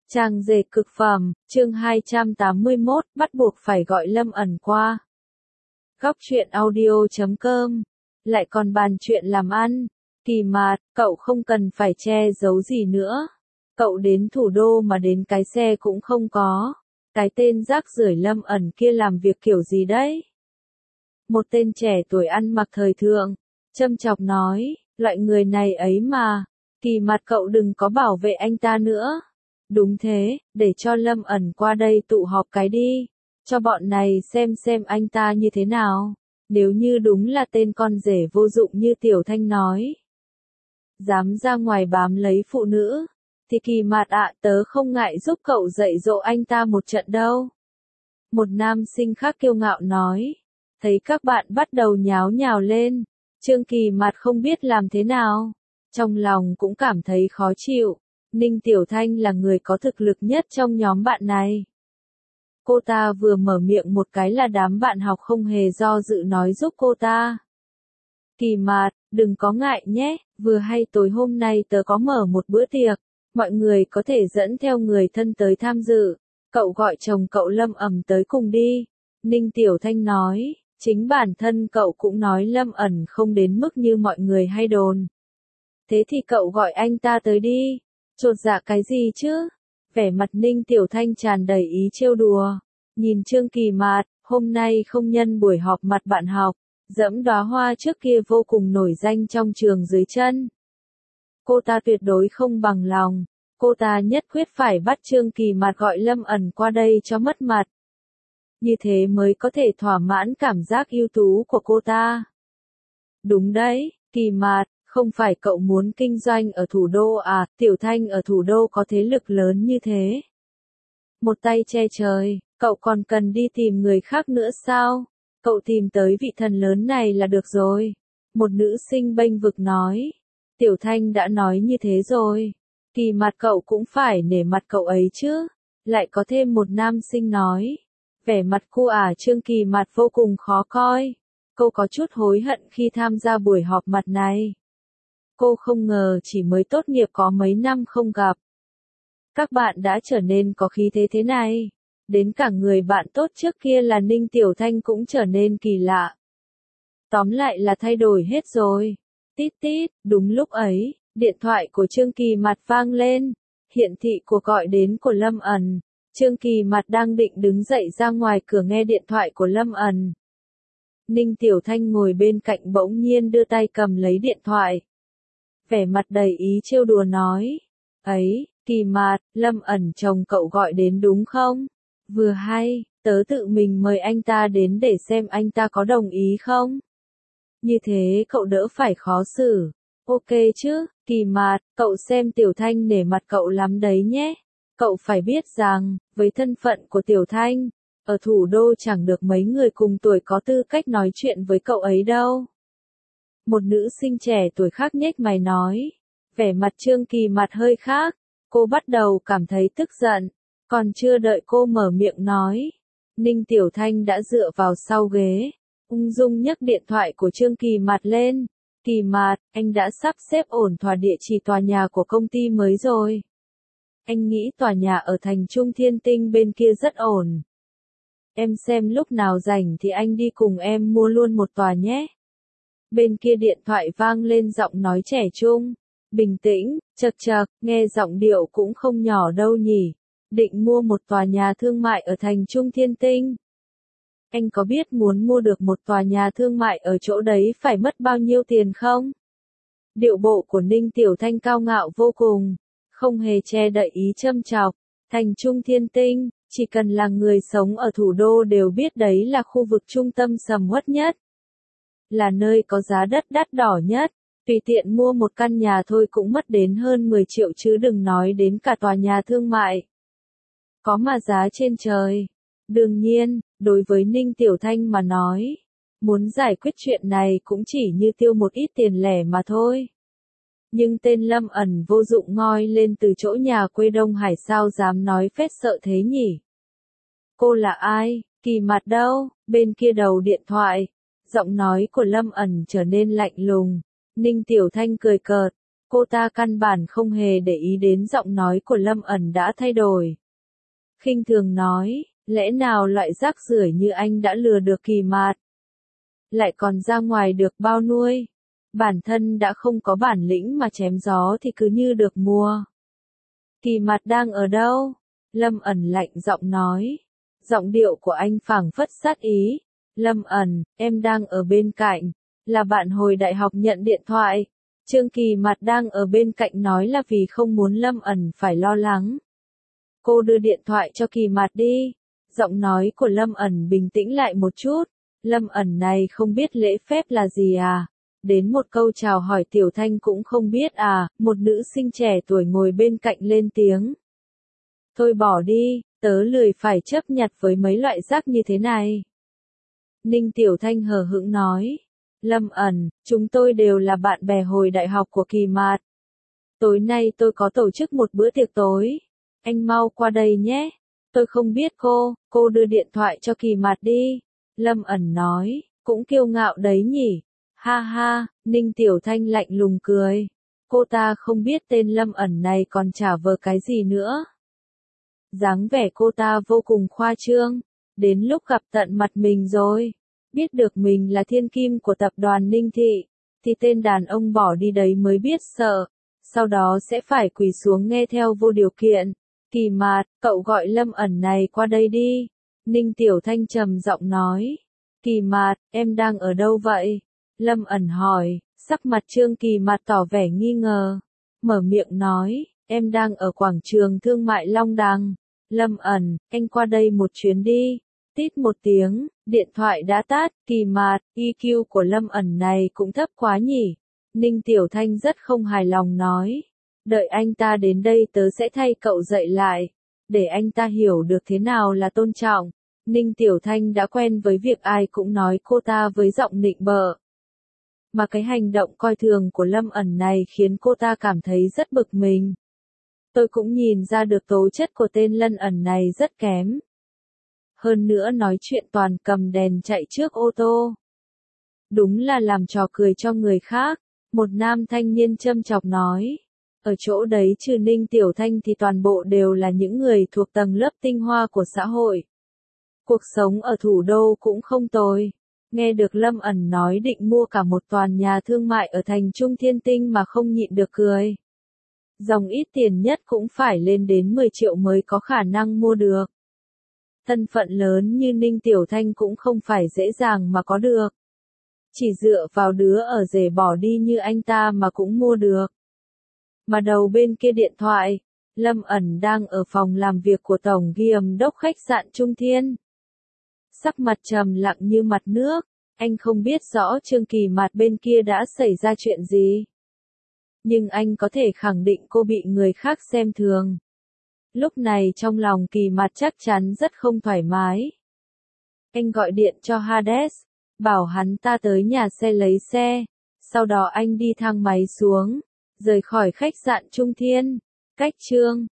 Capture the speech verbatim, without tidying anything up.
Trang dệt cực phẩm, chương hai trăm tám mươi mốt, bắt buộc phải gọi Lâm ẩn qua. Góc truyện audio chấm com, lại còn bàn chuyện làm ăn. Kỳ Mạt, cậu không cần phải che giấu gì nữa. Cậu đến thủ đô mà đến cái xe cũng không có. Cái tên rác rưởi Lâm ẩn kia làm việc kiểu gì đấy? Một tên trẻ tuổi ăn mặc thời thượng, châm chọc nói, loại người này ấy mà. Kỳ Mạt, cậu đừng có bảo vệ anh ta nữa. Đúng thế, để cho Lâm ẩn qua đây tụ họp cái đi, cho bọn này xem xem anh ta như thế nào, nếu như đúng là tên con rể vô dụng như Tiểu Thanh nói. Dám ra ngoài bám lấy phụ nữ, thì Kỳ Mạt ạ, tớ không ngại giúp cậu dạy dỗ anh ta một trận đâu. Một nam sinh khác kiêu ngạo nói, thấy các bạn bắt đầu nháo nhào lên, Trương Kỳ Mạt không biết làm thế nào, trong lòng cũng cảm thấy khó chịu. Ninh Tiểu Thanh là người có thực lực nhất trong nhóm bạn này. Cô ta vừa mở miệng một cái là đám bạn học không hề do dự nói giúp cô ta. Kỳ Mạt, đừng có ngại nhé, vừa hay tối hôm nay tớ có mở một bữa tiệc, mọi người có thể dẫn theo người thân tới tham dự, cậu gọi chồng cậu Lâm ẩn tới cùng đi. Ninh Tiểu Thanh nói, chính bản thân cậu cũng nói Lâm ẩn không đến mức như mọi người hay đồn. Thế thì cậu gọi anh ta tới đi. Chột dạ cái gì chứ? Vẻ mặt Ninh Tiểu Thanh tràn đầy ý trêu đùa. Nhìn Trương Kỳ Mạt, hôm nay không nhân buổi họp mặt bạn học, dẫm đóa hoa trước kia vô cùng nổi danh trong trường dưới chân. Cô ta tuyệt đối không bằng lòng, cô ta nhất quyết phải bắt Trương Kỳ Mạt gọi Lâm ẩn qua đây cho mất mặt. Như thế mới có thể thỏa mãn cảm giác ưu tú của cô ta. Đúng đấy, Kỳ Mạt. Không phải cậu muốn kinh doanh ở thủ đô à, Tiểu Thanh ở thủ đô có thế lực lớn như thế. Một tay che trời, cậu còn cần đi tìm người khác nữa sao? Cậu tìm tới vị thần lớn này là được rồi. Một nữ sinh bênh vực nói. Tiểu Thanh đã nói như thế rồi. Kỳ Mạt, cậu cũng phải nể mặt cậu ấy chứ. Lại có thêm một nam sinh nói. Vẻ mặt cô ả Trương Kỳ Mạt vô cùng khó coi. Cô có chút hối hận khi tham gia buổi họp mặt này. Cô không ngờ chỉ mới tốt nghiệp có mấy năm không gặp. Các bạn đã trở nên có khí thế thế này. Đến cả người bạn tốt trước kia là Ninh Tiểu Thanh cũng trở nên kỳ lạ. Tóm lại là thay đổi hết rồi. Tít tít, đúng lúc ấy, điện thoại của Trương Kỳ Mạt vang lên. Hiện thị cuộc gọi đến của Lâm ẩn. Trương Kỳ Mạt đang định đứng dậy ra ngoài cửa nghe điện thoại của Lâm ẩn. Ninh Tiểu Thanh ngồi bên cạnh bỗng nhiên đưa tay cầm lấy điện thoại. Vẻ mặt đầy ý trêu đùa nói. Ấy, Kỳ Mạt, Lâm ẩn chồng cậu gọi đến đúng không? Vừa hay, tớ tự mình mời anh ta đến để xem anh ta có đồng ý không? Như thế cậu đỡ phải khó xử. Ok chứ, Kỳ Mạt, cậu xem Tiểu Thanh nể mặt cậu lắm đấy nhé. Cậu phải biết rằng, với thân phận của Tiểu Thanh, ở thủ đô chẳng được mấy người cùng tuổi có tư cách nói chuyện với cậu ấy đâu. Một nữ sinh trẻ tuổi khác nhếch mày nói. Vẻ mặt Trương Kỳ Mạt hơi khác. Cô bắt đầu cảm thấy tức giận. Còn chưa đợi cô mở miệng nói. Ninh Tiểu Thanh đã dựa vào sau ghế. Ung dung nhấc điện thoại của Trương Kỳ Mạt lên. Kỳ Mạt, anh đã sắp xếp ổn thỏa địa chỉ tòa nhà của công ty mới rồi. Anh nghĩ tòa nhà ở thành Trung Thiên Tinh bên kia rất ổn. Em xem lúc nào rảnh thì anh đi cùng em mua luôn một tòa nhé. Bên kia điện thoại vang lên giọng nói trẻ trung, bình tĩnh, chật chật, nghe giọng điệu cũng không nhỏ đâu nhỉ. Định mua một tòa nhà thương mại ở thành Trung Thiên Tinh. Anh có biết muốn mua được một tòa nhà thương mại ở chỗ đấy phải mất bao nhiêu tiền không? Điệu bộ của Ninh Tiểu Thanh cao ngạo vô cùng, không hề che đậy ý châm chọc. Thành Trung Thiên Tinh, chỉ cần là người sống ở thủ đô đều biết đấy là khu vực trung tâm sầm uất nhất. Là nơi có giá đất đắt đỏ nhất, tùy tiện mua một căn nhà thôi cũng mất đến hơn mười triệu chứ đừng nói đến cả tòa nhà thương mại. Có mà giá trên trời. Đương nhiên, đối với Ninh Tiểu Thanh mà nói, muốn giải quyết chuyện này cũng chỉ như tiêu một ít tiền lẻ mà thôi. Nhưng tên Lâm ẩn vô dụng ngoi lên từ chỗ nhà quê Đông Hải sao dám nói phết sợ thế nhỉ? Cô là ai? Kỳ Mạt đâu? Bên kia đầu điện thoại. Giọng nói của Lâm ẩn trở nên lạnh lùng. Ninh Tiểu Thanh cười cợt. Cô ta căn bản không hề để ý đến giọng nói của Lâm ẩn đã thay đổi. Khinh thường nói, lẽ nào loại rác rưởi như anh đã lừa được Kỳ Mạt? Lại còn ra ngoài được bao nuôi? Bản thân đã không có bản lĩnh mà chém gió thì cứ như được mua. Kỳ Mạt đang ở đâu? Lâm ẩn lạnh giọng nói. Giọng điệu của anh phảng phất sát ý. Lâm ẩn, em đang ở bên cạnh. Là bạn hồi đại học nhận điện thoại. Trương Kỳ Mạt đang ở bên cạnh nói là vì không muốn Lâm ẩn phải lo lắng. Cô đưa điện thoại cho Kỳ Mạt đi. Giọng nói của Lâm ẩn bình tĩnh lại một chút. Lâm ẩn này không biết lễ phép là gì à? Đến một câu chào hỏi Tiểu Thanh cũng không biết à? Một nữ sinh trẻ tuổi ngồi bên cạnh lên tiếng. Thôi bỏ đi, tớ lười phải chấp nhặt với mấy loại rác như thế này. Ninh Tiểu Thanh hờ hững nói. Lâm ẩn, chúng tôi đều là bạn bè hồi đại học của Kỳ Mạt. Tối nay tôi có tổ chức một bữa tiệc tối. Anh mau qua đây nhé. Tôi không biết cô, cô đưa điện thoại cho Kỳ Mạt đi. Lâm ẩn nói, cũng kiêu ngạo đấy nhỉ. Ha ha, Ninh Tiểu Thanh lạnh lùng cười. Cô ta không biết tên Lâm ẩn này còn trả vờ cái gì nữa. Dáng vẻ cô ta vô cùng khoa trương. Đến lúc gặp tận mặt mình rồi. Biết được mình là thiên kim của tập đoàn Ninh Thị. Thì tên đàn ông bỏ đi đấy mới biết sợ. Sau đó sẽ phải quỳ xuống nghe theo vô điều kiện. Kỳ Mạt, cậu gọi Lâm ẩn này qua đây đi. Ninh Tiểu Thanh trầm giọng nói. Kỳ Mạt, em đang ở đâu vậy? Lâm ẩn hỏi, sắc mặt Trương Kỳ Mạt tỏ vẻ nghi ngờ. Mở miệng nói, em đang ở quảng trường thương mại Long Đằng. Lâm ẩn, anh qua đây một chuyến đi. Tít một tiếng, điện thoại đã tắt. Kỳ Mạt, e quy của Lâm ẩn này cũng thấp quá nhỉ. Ninh Tiểu Thanh rất không hài lòng nói. Đợi anh ta đến đây tớ sẽ thay cậu dạy lại. Để anh ta hiểu được thế nào là tôn trọng. Ninh Tiểu Thanh đã quen với việc ai cũng nói cô ta với giọng nịnh bợ. Mà cái hành động coi thường của Lâm ẩn này khiến cô ta cảm thấy rất bực mình. Tôi cũng nhìn ra được tố chất của tên Lâm ẩn này rất kém. Hơn nữa nói chuyện toàn cầm đèn chạy trước ô tô. Đúng là làm trò cười cho người khác. Một nam thanh niên châm chọc nói. Ở chỗ đấy trừ Ninh Tiểu Thanh thì toàn bộ đều là những người thuộc tầng lớp tinh hoa của xã hội. Cuộc sống ở thủ đô cũng không tồi. Nghe được Lâm ẩn nói định mua cả một toàn nhà thương mại ở thành Trung Thiên Tinh mà không nhịn được cười. Dòng ít tiền nhất cũng phải lên đến mười triệu mới có khả năng mua được. Thân phận lớn như Ninh Tiểu Thanh cũng không phải dễ dàng mà có được. Chỉ dựa vào đứa ở rể bỏ đi như anh ta mà cũng mua được. Mà đầu bên kia điện thoại, Lâm ẩn đang ở phòng làm việc của Tổng Giám đốc khách sạn Trung Thiên. Sắc mặt trầm lặng như mặt nước, anh không biết rõ Trương Kỳ Mạt bên kia đã xảy ra chuyện gì. Nhưng anh có thể khẳng định cô bị người khác xem thường. Lúc này trong lòng Kỳ Mạt chắc chắn rất không thoải mái. Anh gọi điện cho Hades, bảo hắn ta tới nhà xe lấy xe. Sau đó anh đi thang máy xuống, rời khỏi khách sạn Trung Thiên. Cách chương